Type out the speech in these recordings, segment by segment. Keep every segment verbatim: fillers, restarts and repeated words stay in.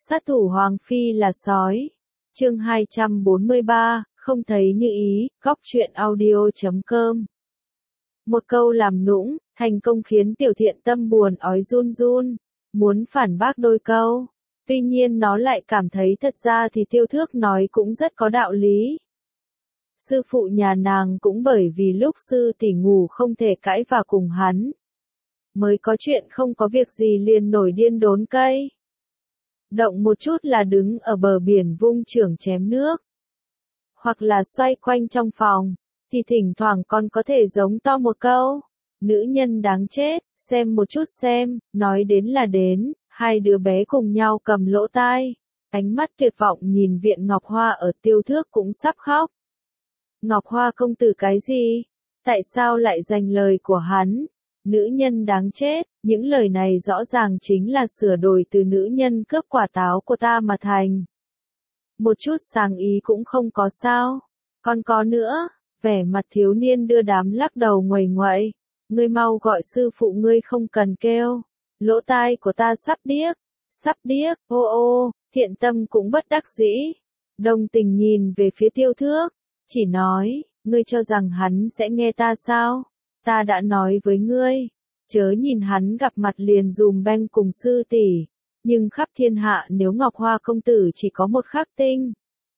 Sát thủ Hoàng Phi là sói. Chương hai trăm bốn mươi ba, không thấy như ý, góc truyện audio chấm com. Một câu làm nũng, thành công khiến Tiểu Thiện tâm buồn ói run run, muốn phản bác đôi câu. Tuy nhiên nó lại cảm thấy thật ra thì Tiêu Thước nói cũng rất có đạo lý. Sư phụ nhà nàng cũng bởi vì lúc sư tỷ ngủ không thể cãi và cùng hắn, mới có chuyện không có việc gì liền nổi điên đốn cây. Động một chút là đứng ở bờ biển vung chưởng chém nước, hoặc là xoay quanh trong phòng, thì thỉnh thoảng còn có thể giống to một câu, nữ nhân đáng chết, xem một chút xem, nói đến là đến. Hai đứa bé cùng nhau cầm lỗ tai, ánh mắt tuyệt vọng nhìn Viện Ngọc Hoa ở Tiêu Thước cũng sắp khóc. Ngọc Hoa công tử cái gì? Tại sao lại giành lời của hắn? Nữ nhân đáng chết, những lời này rõ ràng chính là sửa đổi từ nữ nhân cướp quả táo của ta mà thành. Một chút sáng ý cũng không có sao. Còn có nữa, vẻ mặt thiếu niên đưa đám lắc đầu nguầy nguậy. Ngươi mau gọi sư phụ ngươi không cần kêu. Lỗ tai của ta sắp điếc, sắp điếc, ô ô, Thiện tâm cũng bất đắc dĩ. Đồng tình nhìn về phía Tiêu Thước, chỉ nói, ngươi cho rằng hắn sẽ nghe ta sao? Ta đã nói với ngươi, chớ nhìn hắn gặp mặt liền dùm beng cùng sư tỷ, nhưng khắp thiên hạ nếu Ngọc Hoa công tử chỉ có một khắc tinh.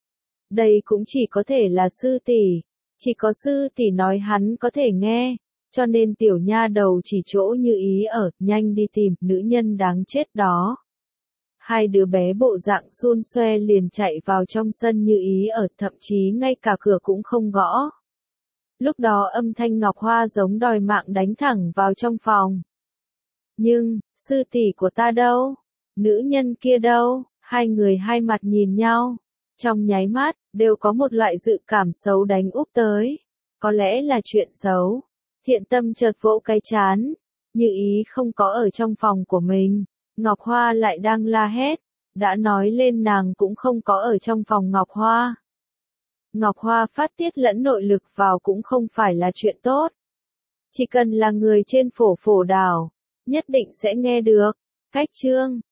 Đây cũng chỉ có thể là sư tỷ, chỉ có sư tỷ nói hắn có thể nghe. Cho nên tiểu nha đầu chỉ chỗ Như Ý ở, nhanh đi tìm nữ nhân đáng chết đó. Hai đứa bé bộ dạng xun xoe liền chạy vào trong sân Như Ý ở, thậm chí ngay cả cửa cũng không gõ. Lúc đó âm thanh Ngọc Hoa giống đòi mạng đánh thẳng vào trong phòng. Nhưng, sư tỷ của ta đâu? Nữ nhân kia đâu? Hai người hai mặt nhìn nhau. Trong nháy mắt, đều có một loại dự cảm xấu đánh úp tới. Có lẽ là chuyện xấu. Thiện tâm chợt vỗ cái chán, Như Ý không có ở trong phòng của mình, Ngọc Hoa lại đang la hét, đã nói lên nàng cũng không có ở trong phòng Ngọc Hoa. Ngọc Hoa phát tiết lẫn nội lực vào cũng không phải là chuyện tốt. Chỉ cần là người trên phổ phổ đảo, nhất định sẽ nghe được. Cách chương